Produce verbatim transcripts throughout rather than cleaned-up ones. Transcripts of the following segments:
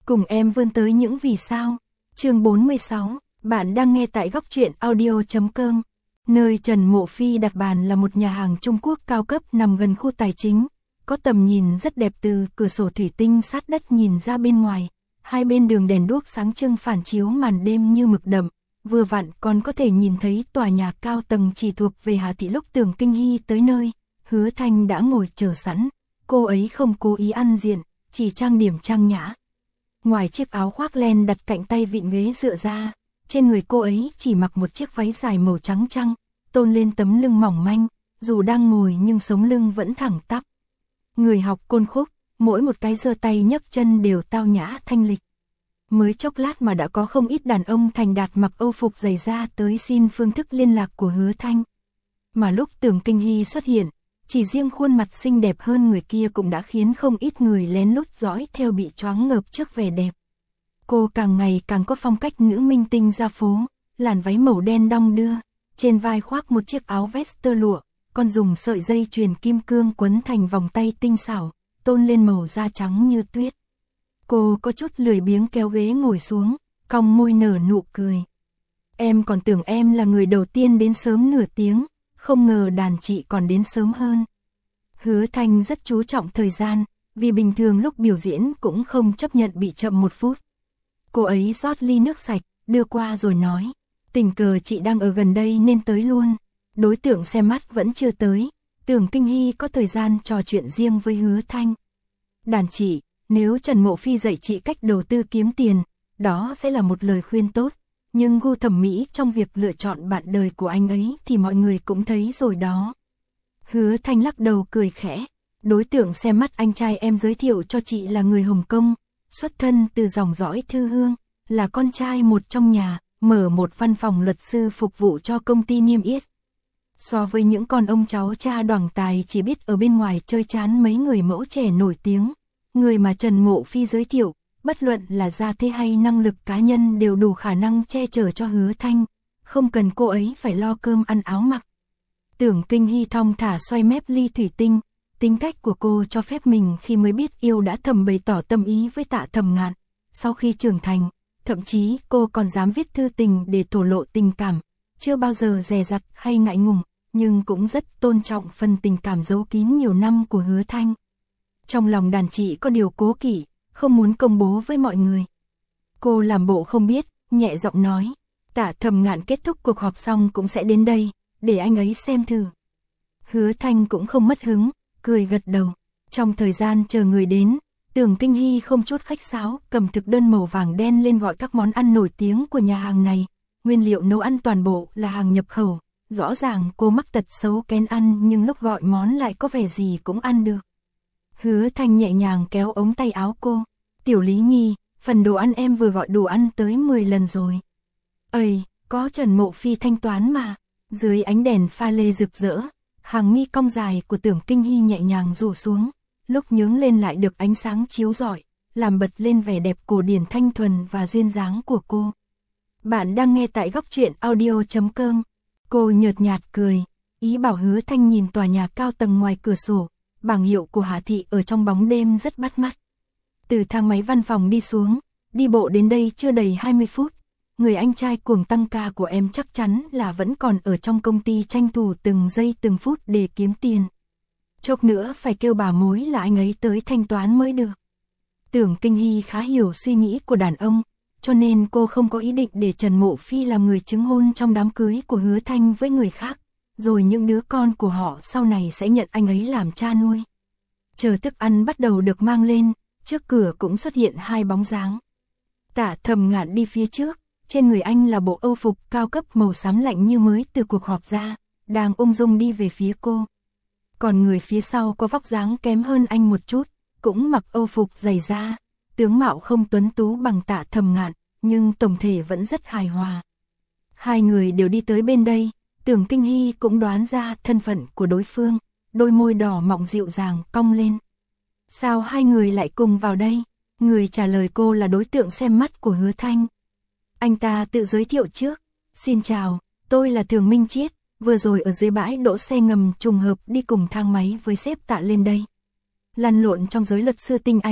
Cùng em vươn tới những vì sao. Chương bốn mươi sáu, bạn đang nghe tại góc truyện audio chấm com. Nơi Trần Mộ Phi đặt bàn là một nhà hàng Trung Quốc cao cấp nằm gần khu tài chính, có tầm nhìn rất đẹp từ cửa sổ thủy tinh sát đất nhìn ra bên ngoài. Hai bên đường đèn đuốc sáng trưng phản chiếu màn đêm như mực đậm, vừa vặn còn có thể nhìn thấy tòa nhà cao tầng chỉ thuộc về Hà Thị. Lúc Tưởng Kinh Hy tới nơi, Hứa Thanh đã ngồi chờ sẵn, cô ấy không cố ý ăn diện, chỉ trang điểm trang nhã. Ngoài chiếc áo khoác len đặt cạnh tay vịn ghế dựa ra, trên người cô ấy chỉ mặc một chiếc váy dài màu trắng trăng, tôn lên tấm lưng mỏng manh, dù đang ngồi nhưng sống lưng vẫn thẳng tắp. Người học côn khúc, mỗi một cái giơ tay nhấc chân đều tao nhã thanh lịch. Mới chốc lát mà đã có không ít đàn ông thành đạt mặc âu phục giày da tới xin phương thức liên lạc của Hứa Thanh. Mà lúc Tưởng Kinh Hy xuất hiện, chỉ riêng khuôn mặt xinh đẹp hơn người kia cũng đã khiến không ít người lén lút dõi theo bị choáng ngợp trước vẻ đẹp. Cô càng ngày càng có phong cách nữ minh tinh ra phố, làn váy màu đen đong đưa, trên vai khoác một chiếc áo vest tơ lụa, còn dùng sợi dây chuyền kim cương quấn thành vòng tay tinh xảo, tôn lên màu da trắng như tuyết. Cô có chút lười biếng kéo ghế ngồi xuống, cong môi nở nụ cười. Em còn tưởng em là người đầu tiên đến sớm nửa tiếng, không ngờ đàn chị còn đến sớm hơn. Hứa Thanh rất chú trọng thời gian, vì bình thường lúc biểu diễn cũng không chấp nhận bị chậm một phút. Cô ấy rót ly nước sạch, đưa qua rồi nói, tình cờ chị đang ở gần đây nên tới luôn. Đối tượng xem mắt vẫn chưa tới, Tưởng Kinh Hy có thời gian trò chuyện riêng với Hứa Thanh. Đàn chị, nếu Trần Mộ Phi dạy chị cách đầu tư kiếm tiền, đó sẽ là một lời khuyên tốt. Nhưng gu thẩm mỹ trong việc lựa chọn bạn đời của anh ấy thì mọi người cũng thấy rồi đó. Hứa Thanh lắc đầu cười khẽ. Đối tượng xem mắt anh trai em giới thiệu cho chị là người Hồng Kông, xuất thân từ dòng dõi Thư Hương, là con trai một trong nhà, mở một văn phòng luật sư phục vụ cho công ty niêm yết. So với những con ông cháu cha đoằng tài chỉ biết ở bên ngoài chơi chán mấy người mẫu trẻ nổi tiếng, người mà Trần Mộ Phi giới thiệu, bất luận là gia thế hay năng lực cá nhân đều đủ khả năng che chở cho Hứa Thanh, không cần cô ấy phải lo cơm ăn áo mặc. Tưởng Kinh Hy thong thả xoay mép ly thủy tinh, tính cách của cô cho phép mình khi mới biết yêu đã thầm bày tỏ tâm ý với Tạ Thầm Ngạn. Sau khi trưởng thành, thậm chí cô còn dám viết thư tình để thổ lộ tình cảm, chưa bao giờ dè dặt hay ngại ngùng, nhưng cũng rất tôn trọng phần tình cảm giấu kín nhiều năm của Hứa Thanh. Trong lòng đàn chị có điều cố kỵ, không muốn công bố với mọi người. Cô làm bộ không biết, nhẹ giọng nói, Tạ Thầm Ngạn kết thúc cuộc họp xong cũng sẽ đến đây, để anh ấy xem thử. Hứa Thanh cũng không mất hứng, cười gật đầu. Trong thời gian chờ người đến, Tưởng Kinh Hy không chút khách sáo, cầm thực đơn màu vàng đen lên gọi các món ăn nổi tiếng của nhà hàng này. Nguyên liệu nấu ăn toàn bộ là hàng nhập khẩu, rõ ràng cô mắc tật xấu kén ăn nhưng lúc gọi món lại có vẻ gì cũng ăn được. Hứa Thanh nhẹ nhàng kéo ống tay áo cô. Tiểu Lý Nhi, phần đồ ăn em vừa gọi đồ ăn tới mười lần rồi. Ây, có Trần Mộ Phi thanh toán mà. Dưới ánh đèn pha lê rực rỡ, hàng mi cong dài của Tưởng Kinh Hy nhẹ nhàng rủ xuống, lúc nhướng lên lại được ánh sáng chiếu rọi, làm bật lên vẻ đẹp cổ điển thanh thuần và duyên dáng của cô. Bạn đang nghe tại góc truyện audio chấm com. Cô nhợt nhạt cười, ý bảo Hứa Thanh nhìn tòa nhà cao tầng ngoài cửa sổ, bảng hiệu của Hà Thị ở trong bóng đêm rất bắt mắt. Từ thang máy văn phòng đi xuống, đi bộ đến đây chưa đầy hai mươi phút. Người anh trai cuồng tăng ca của em chắc chắn là vẫn còn ở trong công ty tranh thủ từng giây từng phút để kiếm tiền. Chốc nữa phải kêu bà mối là anh ấy tới thanh toán mới được. Tưởng Kinh Hy khá hiểu suy nghĩ của đàn ông, cho nên cô không có ý định để Trần Mộ Phi làm người chứng hôn trong đám cưới của Hứa Thanh với người khác, rồi những đứa con của họ sau này sẽ nhận anh ấy làm cha nuôi. Chờ thức ăn bắt đầu được mang lên, trước cửa cũng xuất hiện hai bóng dáng. Tạ Thầm Ngạn đi phía trước, trên người anh là bộ âu phục cao cấp màu xám lạnh như mới từ cuộc họp ra, đang ung dung đi về phía cô. Còn người phía sau có vóc dáng kém hơn anh một chút, cũng mặc âu phục giày da, tướng mạo không tuấn tú bằng Tạ Thầm Ngạn, nhưng tổng thể vẫn rất hài hòa. Hai người đều đi tới bên đây, Tưởng Kinh Hy cũng đoán ra thân phận của đối phương, đôi môi đỏ mọng dịu dàng cong lên. Sao hai người lại cùng vào đây? Người trả lời cô là đối tượng xem mắt của Hứa Thanh. Anh ta tự giới thiệu trước, xin chào, tôi là Thường Minh Chiết, vừa rồi ở dưới bãi đỗ xe ngầm trùng hợp đi cùng thang máy với sếp Tạ lên đây. Lăn lộn trong giới luật sư tinh anh,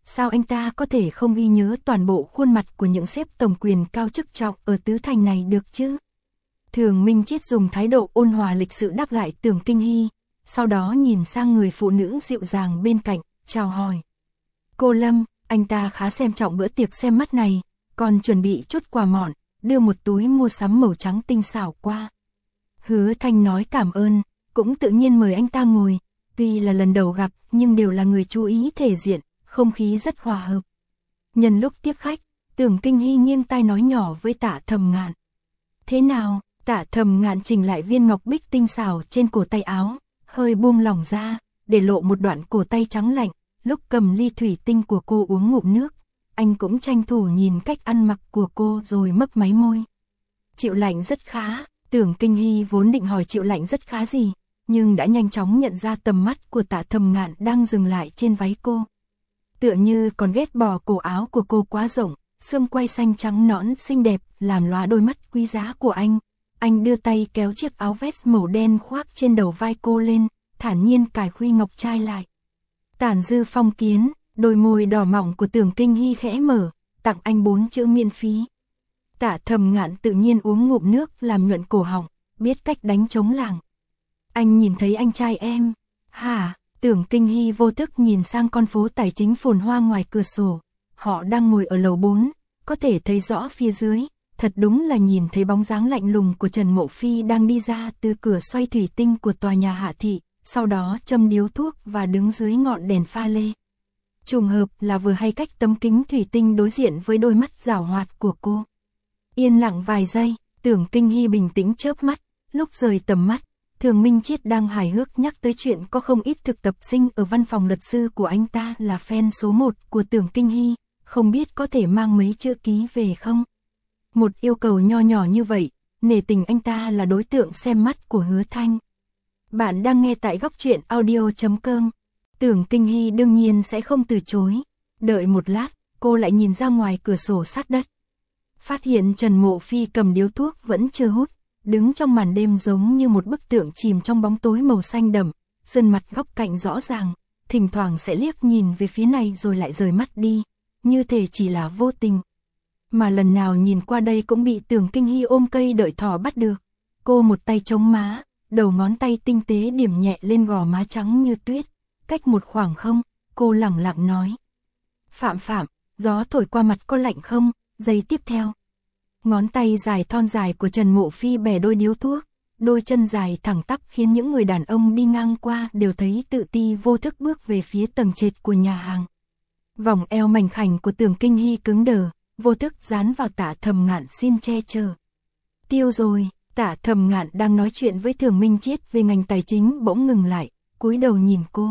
sao anh ta có thể không ghi nhớ toàn bộ khuôn mặt của những sếp tổng quyền cao chức trọng ở tứ thành này được chứ? Thường Minh Chiết dùng thái độ ôn hòa lịch sự đáp lại Tưởng Kinh Hy, sau đó nhìn sang người phụ nữ dịu dàng bên cạnh, chào hỏi. Cô Lâm, anh ta khá xem trọng bữa tiệc xem mắt này, còn chuẩn bị chút quà mọn, đưa một túi mua sắm màu trắng tinh xảo qua. Hứa Thanh nói cảm ơn, cũng tự nhiên mời anh ta ngồi, tuy là lần đầu gặp nhưng đều là người chú ý thể diện, không khí rất hòa hợp. Nhân lúc tiếp khách, Tưởng Kinh Hy nghiêng tai nói nhỏ với Tạ Thầm Ngạn. Thế nào? Tạ Thầm Ngạn chỉnh lại viên ngọc bích tinh xảo trên cổ tay áo, hơi buông lỏng ra, để lộ một đoạn cổ tay trắng lạnh, lúc cầm ly thủy tinh của cô uống ngụm nước, anh cũng tranh thủ nhìn cách ăn mặc của cô rồi mấp máy môi. Chịu lạnh rất khá. Tưởng Kinh Hy vốn định hỏi chịu lạnh rất khá gì, nhưng đã nhanh chóng nhận ra tầm mắt của Tạ Thầm Ngạn đang dừng lại trên váy cô. Tựa như còn ghét bỏ cổ áo của cô quá rộng, xương quai xanh trắng nõn xinh đẹp làm lóa đôi mắt quý giá của anh. Anh đưa tay kéo chiếc áo vest màu đen khoác trên đầu vai cô lên, thản nhiên cài khuy ngọc trai lại. Tản dư phong kiến, đôi môi đỏ mỏng của Tưởng Kinh Hy khẽ mở, tặng anh bốn chữ miễn phí. Tạ Thầm Ngạn tự nhiên uống ngụm nước làm nhuận cổ họng, biết cách đánh trống làng. Anh nhìn thấy anh trai em. Hả? Tưởng Kinh Hy vô thức nhìn sang con phố tài chính phồn hoa ngoài cửa sổ. Họ đang ngồi ở lầu bốn, có thể thấy rõ phía dưới. Thật đúng là nhìn thấy bóng dáng lạnh lùng của Trần Mộ Phi đang đi ra từ cửa xoay thủy tinh của tòa nhà Hạ Thị, sau đó châm điếu thuốc và đứng dưới ngọn đèn pha lê. Trùng hợp là vừa hay cách tấm kính thủy tinh đối diện với đôi mắt giảo hoạt của cô. Yên lặng vài giây, Tưởng Kinh Hy bình tĩnh chớp mắt, lúc rời tầm mắt, Thường Minh Chiết đang hài hước nhắc tới chuyện có không ít thực tập sinh ở văn phòng luật sư của anh ta là fan số một của Tưởng Kinh Hy, không biết có thể mang mấy chữ ký về không? Một yêu cầu nho nhỏ như vậy, nể tình anh ta là đối tượng xem mắt của Hứa Thanh. Bạn đang nghe tại góc truyện audio chấm com. Tưởng Kinh Hy đương nhiên sẽ không từ chối. Đợi một lát, cô lại nhìn ra ngoài cửa sổ sát đất. Phát hiện Trần Mộ Phi cầm điếu thuốc vẫn chưa hút, đứng trong màn đêm giống như một bức tượng chìm trong bóng tối màu xanh đậm, sơn mặt góc cạnh rõ ràng, thỉnh thoảng sẽ liếc nhìn về phía này rồi lại rời mắt đi, như thể chỉ là vô tình. Mà lần nào nhìn qua đây cũng bị Tưởng Kinh Hy ôm cây đợi thỏ bắt được. Cô một tay chống má, đầu ngón tay tinh tế điểm nhẹ lên gò má trắng như tuyết, cách một khoảng không, cô lẳng lặng nói. Phạm Phạm, gió thổi qua mặt có lạnh không? Giây tiếp theo, ngón tay dài thon dài của Trần Mộ Phi bẻ đôi điếu thuốc, đôi chân dài thẳng tắp khiến những người đàn ông đi ngang qua đều thấy tự ti vô thức bước về phía tầng trệt của nhà hàng. Vòng eo mảnh khảnh của Tưởng Kinh Hy cứng đờ, vô thức dán vào Tạ Thầm Ngạn xin che chở. Tiêu rồi, Tạ Thầm Ngạn đang nói chuyện với Thường Minh Chiết về ngành tài chính bỗng ngừng lại, cúi đầu nhìn cô.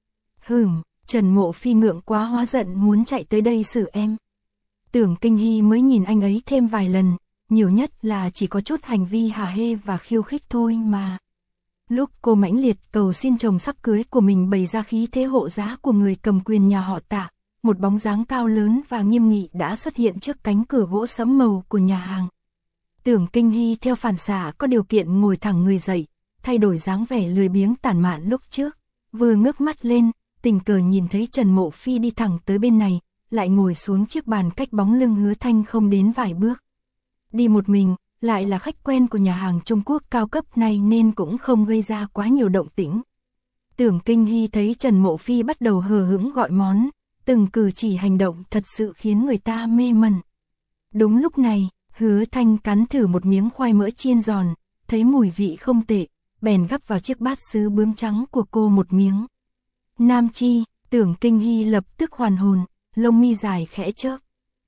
Hừm, Trần Mộ Phi ngượng quá hóa giận muốn chạy tới đây xử em. Tưởng Kinh Hy mới nhìn anh ấy thêm vài lần, nhiều nhất là chỉ có chút hành vi hả hê và khiêu khích thôi mà. Lúc cô mãnh liệt cầu xin chồng sắp cưới của mình bày ra khí thế hộ giá của người cầm quyền nhà họ Tạ, một bóng dáng cao lớn và nghiêm nghị đã xuất hiện trước cánh cửa gỗ sẫm màu của nhà hàng. Tưởng Kinh Hy theo phản xạ có điều kiện ngồi thẳng người dậy, thay đổi dáng vẻ lười biếng tản mạn lúc trước, vừa ngước mắt lên, tình cờ nhìn thấy Trần Mộ Phi đi thẳng tới bên này, lại ngồi xuống chiếc bàn cách bóng lưng Hứa Thanh không đến vài bước. Đi một mình, lại là khách quen của nhà hàng Trung Quốc cao cấp này nên cũng không gây ra quá nhiều động tĩnh. Tưởng Kinh Hy thấy Trần Mộ Phi bắt đầu hờ hững gọi món, từng cử chỉ hành động thật sự khiến người ta mê mẩn. Đúng lúc này, Hứa Thanh cắn thử một miếng khoai mỡ chiên giòn, thấy mùi vị không tệ, bèn gắp vào chiếc bát sứ bướm trắng của cô một miếng. Nam chi, Tưởng Kinh Hy lập tức hoàn hồn, lông mi dài khẽ chớp.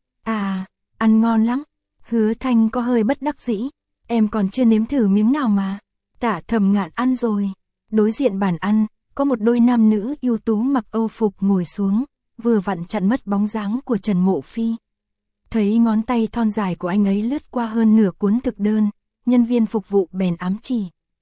À, ăn ngon lắm. Hứa Thanh có hơi bất đắc dĩ, em còn chưa nếm thử miếng nào mà. Tạ Thầm Ngạn ăn rồi. Đối diện bàn ăn, có một đôi nam nữ ưu tú mặc Âu phục ngồi xuống, vừa vặn chặn mất bóng dáng của Trần Mộ Phi. Thấy ngón tay thon dài của anh ấy lướt qua hơn nửa cuốn thực đơn, nhân viên phục vụ bèn ám chỉ.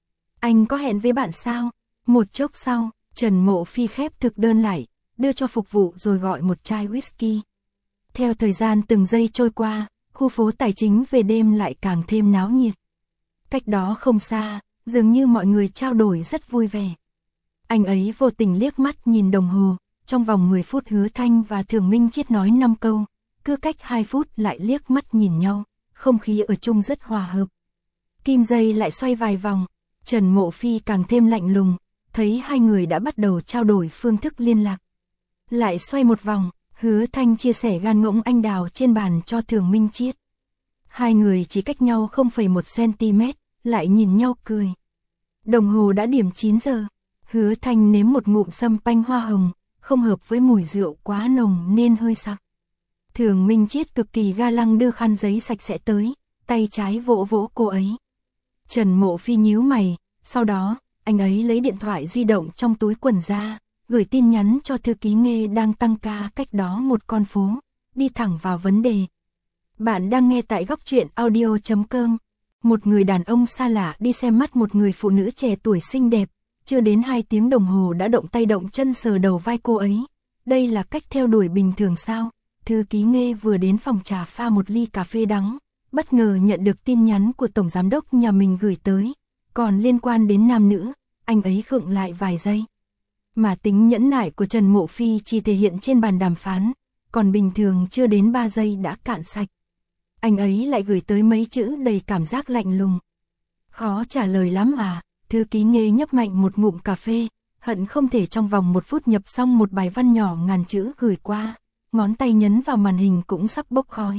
Anh có hẹn với bạn sao? Một chốc sau, Trần Mộ Phi khép thực đơn lại, đưa cho phục vụ rồi gọi một chai whisky. Theo thời gian từng giây trôi qua, khu phố tài chính về đêm lại càng thêm náo nhiệt. Cách đó không xa, dường như mọi người trao đổi rất vui vẻ. Anh ấy vô tình liếc mắt nhìn đồng hồ, trong vòng mười phút Hứa Thanh và Thường Minh Chiết nói năm câu, cứ cách hai phút lại liếc mắt nhìn nhau, không khí ở chung rất hòa hợp. Kim dây lại xoay vài vòng, Trần Mộ Phi càng thêm lạnh lùng, thấy hai người đã bắt đầu trao đổi phương thức liên lạc. Lại xoay một vòng, Hứa Thanh chia sẻ gan ngỗng anh đào trên bàn cho Thường Minh Chiết. Hai người chỉ cách nhau không phẩy một xăng-ti-mét, lại nhìn nhau cười. Đồng hồ đã điểm chín giờ, Hứa Thanh nếm một ngụm sâm panh hoa hồng, không hợp với mùi rượu quá nồng nên hơi sặc. Thường Minh Chiết cực kỳ ga lăng đưa khăn giấy sạch sẽ tới, tay trái vỗ vỗ cô ấy. Trần Mộ Phi nhíu mày, sau đó, anh ấy lấy điện thoại di động trong túi quần ra, gửi tin nhắn cho thư ký Nghê đang tăng ca cách đó một con phố, đi thẳng vào vấn đề. Bạn đang nghe tại góc truyện audio chấm com. Một người đàn ông xa lạ đi xem mắt một người phụ nữ trẻ tuổi xinh đẹp, chưa đến hai tiếng đồng hồ đã động tay động chân sờ đầu vai cô ấy. Đây là cách theo đuổi bình thường sao? Thư ký Nghê vừa đến phòng trà pha một ly cà phê đắng, bất ngờ nhận được tin nhắn của tổng giám đốc nhà mình gửi tới. Còn liên quan đến nam nữ, anh ấy khựng lại vài giây. Mà tính nhẫn nại của Trần Mộ Phi chỉ thể hiện trên bàn đàm phán, còn bình thường chưa đến ba giây đã cạn sạch. Anh ấy lại gửi tới mấy chữ đầy cảm giác lạnh lùng. Khó trả lời lắm à? Thư ký Nghê nhấp mạnh một ngụm cà phê, hận không thể trong vòng một phút nhập xong một bài văn nhỏ ngàn chữ gửi qua, ngón tay nhấn vào màn hình cũng sắp bốc khói.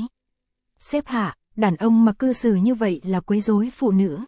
Sếp hạ, đàn ông mà cư xử như vậy là quấy rối phụ nữ.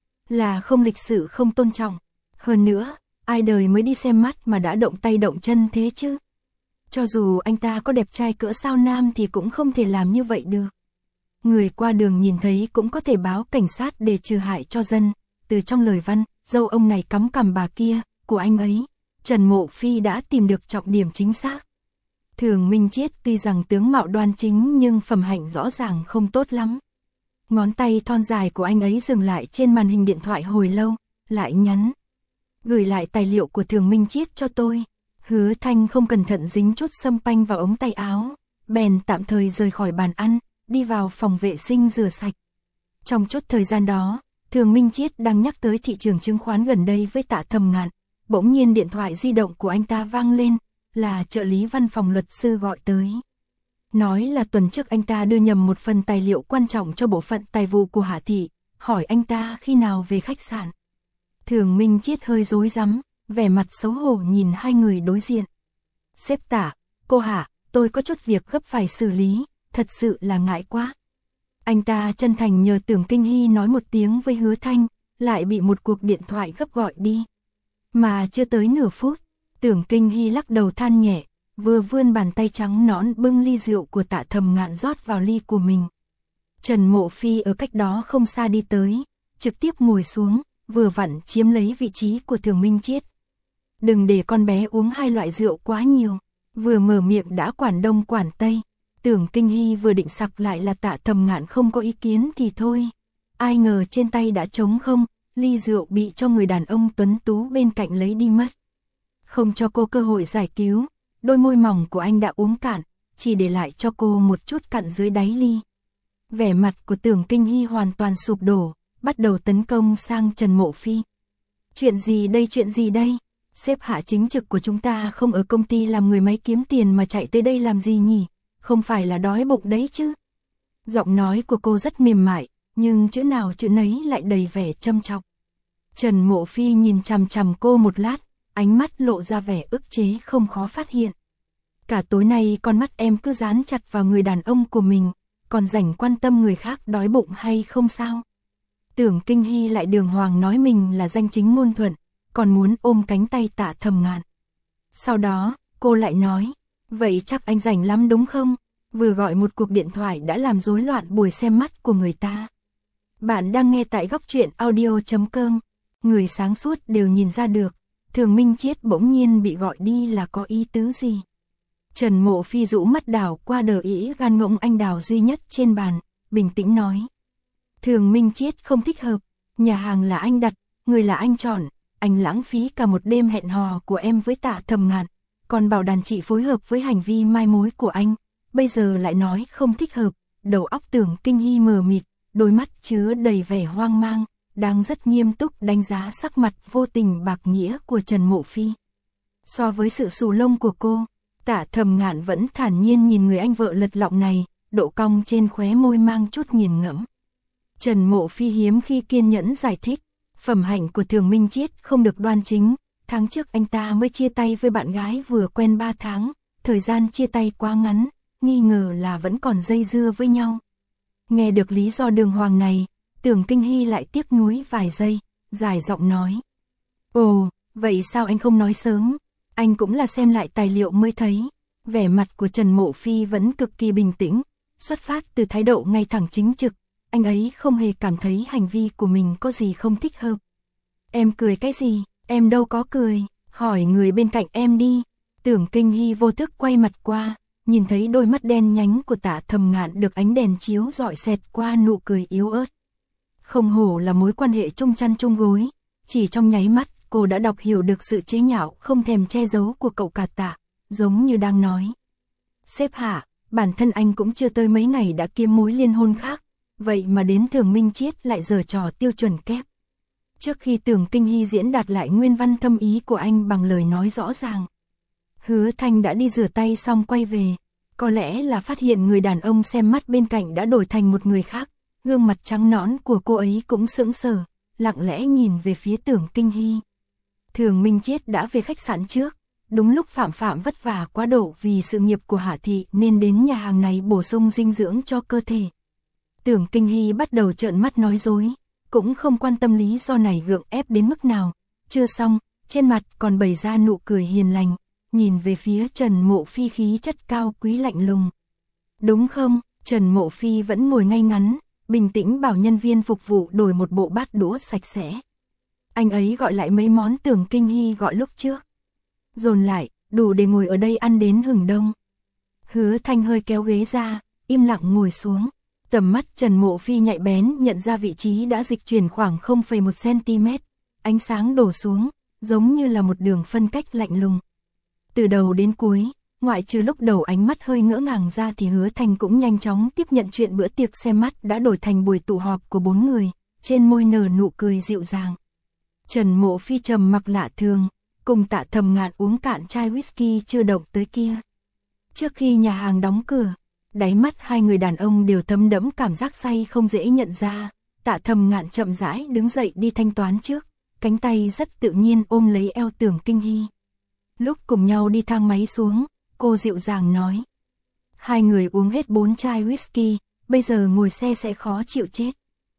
Là không lịch sự không tôn trọng. Hơn nữa, ai đời mới đi xem mắt mà đã động tay động chân thế chứ? Cho dù anh ta có đẹp trai cỡ sao nam thì cũng không thể làm như vậy được. Người qua đường nhìn thấy cũng có thể báo cảnh sát để trừ hại cho dân. Từ trong lời văn, dâu ông này cắm cằm bà kia, của anh ấy, Trần Mộ Phi đã tìm được trọng điểm chính xác. Thường Minh Chiết tuy rằng tướng mạo đoan chính nhưng phẩm hạnh rõ ràng không tốt lắm. Ngón tay thon dài của anh ấy dừng lại trên màn hình điện thoại hồi lâu, lại nhắn. Gửi lại tài liệu của Thường Minh Chiết cho tôi. Hứa Thanh không cẩn thận dính chút sâm panh vào ống tay áo, bèn tạm thời rời khỏi bàn ăn, đi vào phòng vệ sinh rửa sạch. Trong chút thời gian đó, Thường Minh Chiết đang nhắc tới thị trường chứng khoán gần đây với Tạ Thầm Ngạn, bỗng nhiên điện thoại di động của anh ta vang lên, là trợ lý văn phòng luật sư gọi tới. Nói là tuần trước anh ta đưa nhầm một phần tài liệu quan trọng cho bộ phận tài vụ của Hạ Thị, hỏi anh ta khi nào về khách sạn. Thường Minh Chiết hơi rối rắm, vẻ mặt xấu hổ nhìn hai người đối diện. Sếp Tạ, cô Hạ, tôi có chút việc gấp phải xử lý, thật sự là ngại quá. Anh ta chân thành nhờ Tưởng Kinh Hy nói một tiếng với Hứa Thanh, lại bị một cuộc điện thoại gấp gọi đi. Mà chưa tới nửa phút, Tưởng Kinh Hy lắc đầu than nhẹ, vừa vươn bàn tay trắng nõn bưng ly rượu của Tạ Thầm Ngạn rót vào ly của mình. Trần Mộ Phi ở cách đó không xa đi tới, trực tiếp ngồi xuống, vừa vặn chiếm lấy vị trí của Thường Minh Chiết. Đừng để con bé uống hai loại rượu quá nhiều, vừa mở miệng đã quản đông quản tây. Tưởng Kinh Hy vừa định sặc lại là Tạ Thầm Ngạn không có ý kiến thì thôi. Ai ngờ trên tay đã trống không, ly rượu bị cho người đàn ông tuấn tú bên cạnh lấy đi mất. Không cho cô cơ hội giải cứu, đôi môi mỏng của anh đã uống cạn, chỉ để lại cho cô một chút cặn dưới đáy ly. Vẻ mặt của Tưởng Kinh Hy hoàn toàn sụp đổ, bắt đầu tấn công sang Trần Mộ Phi. Chuyện gì đây chuyện gì đây? Sếp Hạ chính trực của chúng ta không ở công ty làm người máy kiếm tiền mà chạy tới đây làm gì nhỉ? Không phải là đói bụng đấy chứ? Giọng nói của cô rất mềm mại, nhưng chữ nào chữ nấy lại đầy vẻ châm chọc. Trần Mộ Phi nhìn chằm chằm cô một lát, ánh mắt lộ ra vẻ ức chế không khó phát hiện. Cả tối nay con mắt em cứ dán chặt vào người đàn ông của mình, còn rảnh quan tâm người khác đói bụng hay không sao? Tưởng Kinh Hy lại đường hoàng nói mình là danh chính ngôn thuận, còn muốn ôm cánh tay Tạ Thầm Ngạn. Sau đó, cô lại nói, vậy chắc anh rảnh lắm đúng không? Vừa gọi một cuộc điện thoại đã làm rối loạn buổi xem mắt của người ta. Bạn đang nghe tại góc truyện audio chấm com. Người sáng suốt đều nhìn ra được, Thường Minh Chiết bỗng nhiên bị gọi đi là có ý tứ gì. Trần Mộ Phi rũ mắt đảo qua đờ ĩ gan ngỗng anh đào duy nhất trên bàn, bình tĩnh nói. Thường Minh Chiết không thích hợp, nhà hàng là anh đặt, người là anh chọn, anh lãng phí cả một đêm hẹn hò của em với Tạ Thầm Ngạn, còn bảo đàn chị phối hợp với hành vi mai mối của anh, bây giờ lại nói không thích hợp, đầu óc Tưởng Kinh Hy mờ mịt, đôi mắt chứa đầy vẻ hoang mang, đang rất nghiêm túc đánh giá sắc mặt vô tình bạc nghĩa của Trần Mộ Phi. So với sự xù lông của cô, Tạ Thầm Ngạn vẫn thản nhiên nhìn người anh vợ lật lọng này, độ cong trên khóe môi mang chút nghiền ngẫm. Trần Mộ Phi hiếm khi kiên nhẫn giải thích, phẩm hạnh của Thường Minh Chiết không được đoan chính, tháng trước anh ta mới chia tay với bạn gái vừa quen ba tháng, thời gian chia tay quá ngắn, nghi ngờ là vẫn còn dây dưa với nhau. Nghe được lý do đường hoàng này, Tưởng Kinh Hy lại tiếc nuối vài giây, dài giọng nói. Ồ, vậy sao anh không nói sớm? Anh cũng là xem lại tài liệu mới thấy. Vẻ mặt của Trần Mộ Phi vẫn cực kỳ bình tĩnh, xuất phát từ thái độ ngay thẳng chính trực, anh ấy không hề cảm thấy hành vi của mình có gì không thích hợp. Em cười cái gì? Em đâu có cười, hỏi người bên cạnh em đi. Tưởng Kinh Hy vô thức quay mặt qua, nhìn thấy đôi mắt đen nhánh của Tạ Thầm Ngạn được ánh đèn chiếu rọi xẹt qua nụ cười yếu ớt. Không hổ là mối quan hệ chung chăn chung gối, chỉ trong nháy mắt cô đã đọc hiểu được sự chế nhạo không thèm che giấu của cậu cả Tạ, giống như đang nói. Sếp hạ, bản thân anh cũng chưa tới mấy ngày đã kiếm mối liên hôn khác, vậy mà đến Thường Minh Chiết lại giở trò tiêu chuẩn kép. Trước khi Tưởng Kinh Hy diễn đạt lại nguyên văn thâm ý của anh bằng lời nói rõ ràng. Hứa Thanh đã đi rửa tay xong quay về, có lẽ là phát hiện người đàn ông xem mắt bên cạnh đã đổi thành một người khác, gương mặt trắng nõn của cô ấy cũng sững sờ, lặng lẽ nhìn về phía Tưởng Kinh Hy. Thường Minh Chiết đã về khách sạn trước, đúng lúc Phạm Phạm vất vả quá độ vì sự nghiệp của Hạ Thị nên đến nhà hàng này bổ sung dinh dưỡng cho cơ thể. Tưởng Kinh Hy bắt đầu trợn mắt nói dối, cũng không quan tâm lý do này gượng ép đến mức nào, chưa xong, trên mặt còn bày ra nụ cười hiền lành, nhìn về phía Trần Mộ Phi khí chất cao quý lạnh lùng. Đúng không? Trần Mộ Phi vẫn ngồi ngay ngắn, bình tĩnh bảo nhân viên phục vụ đổi một bộ bát đũa sạch sẽ. Anh ấy gọi lại mấy món Tưởng Kinh Hy gọi lúc trước. Dồn lại, đủ để ngồi ở đây ăn đến hừng đông. Hứa Thanh hơi kéo ghế ra, im lặng ngồi xuống. Tầm mắt Trần Mộ Phi nhạy bén nhận ra vị trí đã dịch chuyển khoảng không phẩy một xăng-ti-mét. Ánh sáng đổ xuống, giống như là một đường phân cách lạnh lùng. Từ đầu đến cuối, ngoại trừ lúc đầu ánh mắt hơi ngỡ ngàng ra thì Hứa Thanh cũng nhanh chóng tiếp nhận chuyện bữa tiệc xem mắt đã đổi thành buổi tụ họp của bốn người, trên môi nở nụ cười dịu dàng. Trần Mộ Phi trầm mặc lạ thường, cùng Tạ Thầm Ngạn uống cạn chai whisky chưa động tới kia. Trước khi nhà hàng đóng cửa, đáy mắt hai người đàn ông đều thấm đẫm cảm giác say không dễ nhận ra. Tạ Thầm Ngạn chậm rãi đứng dậy đi thanh toán trước, cánh tay rất tự nhiên ôm lấy eo Tưởng Kinh Hy. Lúc cùng nhau đi thang máy xuống, cô dịu dàng nói. Hai người uống hết bốn chai whisky, bây giờ ngồi xe sẽ khó chịu chết.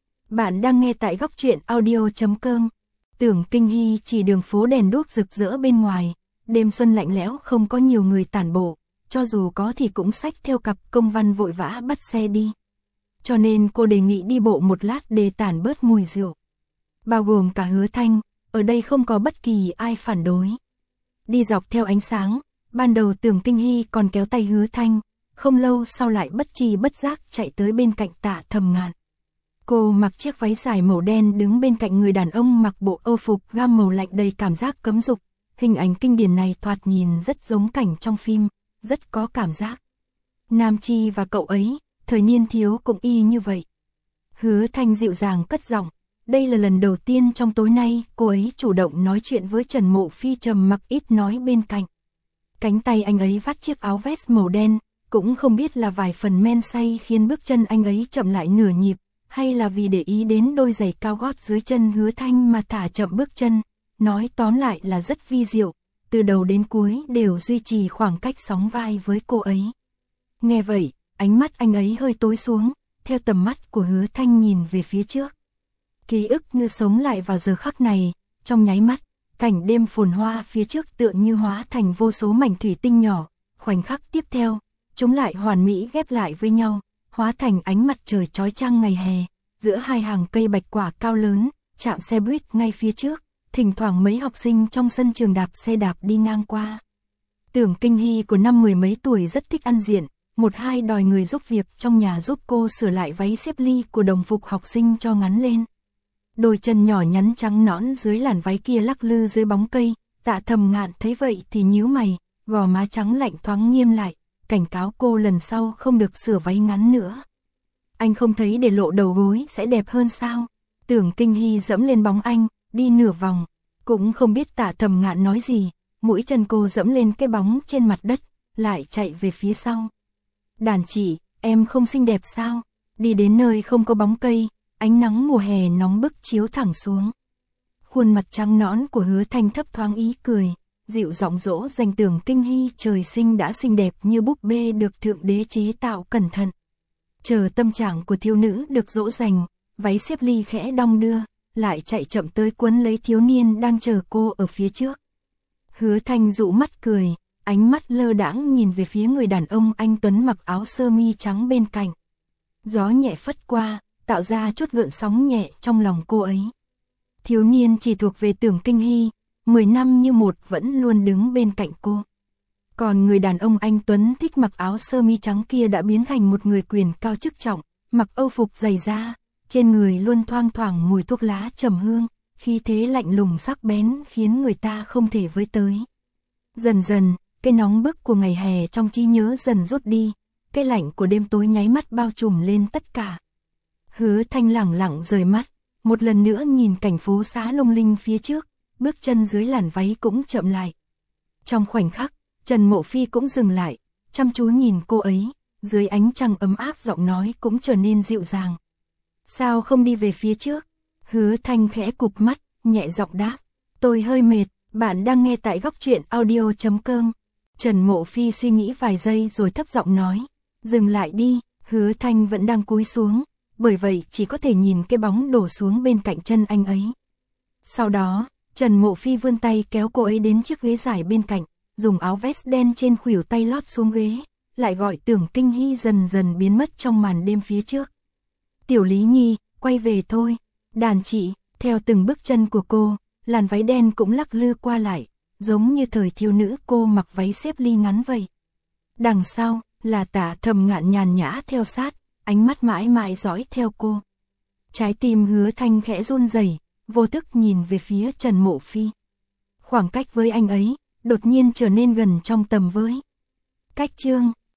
Bạn đang nghe tại góc truyện audio chấm com. Tưởng Kinh Hy chỉ đường phố đèn đuốc rực rỡ bên ngoài, đêm xuân lạnh lẽo không có nhiều người tản bộ, cho dù có thì cũng xách theo cặp công văn vội vã bắt xe đi. Cho nên cô đề nghị đi bộ một lát để tản bớt mùi rượu. Bao gồm cả Hứa Thanh, ở đây không có bất kỳ ai phản đối. Đi dọc theo ánh sáng, ban đầu Tưởng Kinh Hy còn kéo tay Hứa Thanh, không lâu sau lại bất tri bất giác chạy tới bên cạnh Tạ Thầm Ngạn. Cô mặc chiếc váy dài màu đen đứng bên cạnh người đàn ông mặc bộ âu phục gam màu lạnh đầy cảm giác cấm dục. Hình ảnh kinh điển này thoạt nhìn rất giống cảnh trong phim, rất có cảm giác. Nam Chi và cậu ấy, thời niên thiếu cũng y như vậy. Hứa Thanh dịu dàng cất giọng, đây là lần đầu tiên trong tối nay cô ấy chủ động nói chuyện với Trần Mộ Phi trầm mặc ít nói bên cạnh. Cánh tay anh ấy vắt chiếc áo vest màu đen, cũng không biết là vài phần men say khiến bước chân anh ấy chậm lại nửa nhịp, hay là vì để ý đến đôi giày cao gót dưới chân Hứa Thanh mà thả chậm bước chân, nói tóm lại là rất vi diệu, từ đầu đến cuối đều duy trì khoảng cách sóng vai với cô ấy. Nghe vậy, ánh mắt anh ấy hơi tối xuống, theo tầm mắt của Hứa Thanh nhìn về phía trước. Ký ức như sống lại vào giờ khắc này, trong nháy mắt, cảnh đêm phồn hoa phía trước tựa như hóa thành vô số mảnh thủy tinh nhỏ, khoảnh khắc tiếp theo, chúng lại hoàn mỹ ghép lại với nhau, hóa thành ánh mặt trời chói chang ngày hè, giữa hai hàng cây bạch quả cao lớn, trạm xe buýt ngay phía trước, thỉnh thoảng mấy học sinh trong sân trường đạp xe đạp đi ngang qua. Tưởng Kinh Hy của năm mười mấy tuổi rất thích ăn diện, một hai đòi người giúp việc trong nhà giúp cô sửa lại váy xếp ly của đồng phục học sinh cho ngắn lên. Đôi chân nhỏ nhắn trắng nõn dưới làn váy kia lắc lư dưới bóng cây, Tạ Thầm Ngạn thấy vậy thì nhíu mày, gò má trắng lạnh thoáng nghiêm lại, cảnh cáo cô lần sau không được sửa váy ngắn nữa. Anh không thấy để lộ đầu gối sẽ đẹp hơn sao? Tưởng Kinh Hy dẫm lên bóng anh, đi nửa vòng, cũng không biết Tạ Thầm Ngạn nói gì, mũi chân cô dẫm lên cái bóng trên mặt đất, lại chạy về phía sau. Đàn chị, em không xinh đẹp sao? Đi đến nơi không có bóng cây, ánh nắng mùa hè nóng bức chiếu thẳng xuống. Khuôn mặt trắng nõn của Hứa Thanh thấp thoáng ý cười, dịu giọng dỗ dành Tưởng Kinh Hy trời sinh đã xinh đẹp như búp bê được thượng đế chế tạo cẩn thận. Chờ tâm trạng của thiếu nữ được dỗ dành, váy xếp ly khẽ đong đưa, lại chạy chậm tới quấn lấy thiếu niên đang chờ cô ở phía trước. Hứa Thanh dụ mắt cười, ánh mắt lơ đãng nhìn về phía người đàn ông anh tuấn mặc áo sơ mi trắng bên cạnh. Gió nhẹ phất qua, tạo ra chút gợn sóng nhẹ trong lòng cô ấy. Thiếu niên chỉ thuộc về Tưởng Kinh Hy, mười năm như một vẫn luôn đứng bên cạnh cô. Còn người đàn ông anh tuấn thích mặc áo sơ mi trắng kia đã biến thành một người quyền cao chức trọng, mặc âu phục dày da, trên người luôn thoang thoảng mùi thuốc lá trầm hương, khí thế lạnh lùng sắc bén khiến người ta không thể với tới. Dần dần, cái nóng bức của ngày hè trong trí nhớ dần rút đi, cái lạnh của đêm tối nháy mắt bao trùm lên tất cả. Hứa Thanh lẳng lặng rời mắt, một lần nữa nhìn cảnh phố xá lung linh phía trước, bước chân dưới làn váy cũng chậm lại. Trong khoảnh khắc, Trần Mộ Phi cũng dừng lại, chăm chú nhìn cô ấy, dưới ánh trăng ấm áp giọng nói cũng trở nên dịu dàng. Sao không đi về phía trước? Hứa Thanh khẽ cụp mắt, nhẹ giọng đáp. Tôi hơi mệt, bạn đang nghe tại góc truyện audio chấm com. Trần Mộ Phi suy nghĩ vài giây rồi thấp giọng nói. Dừng lại đi, Hứa Thanh vẫn đang cúi xuống, bởi vậy chỉ có thể nhìn cái bóng đổ xuống bên cạnh chân anh ấy. Sau đó, Trần Mộ Phi vươn tay kéo cô ấy đến chiếc ghế dài bên cạnh, dùng áo vest đen trên khuỷu tay lót xuống ghế, lại gọi Tưởng Kinh Hy dần dần biến mất trong màn đêm phía trước. Tiểu Lý Nhi, quay về thôi. Đàn chị, theo từng bước chân của cô, làn váy đen cũng lắc lư qua lại, giống như thời thiếu nữ cô mặc váy xếp ly ngắn vậy. Đằng sau, là Tả Thầm Ngạn nhàn nhã theo sát, ánh mắt mãi mãi dõi theo cô. Trái tim Hứa Thanh khẽ run rẩy, vô thức nhìn về phía Trần Mộ Phi. Khoảng cách với anh ấy, đột nhiên trở nên gần trong tầm với. Cách chương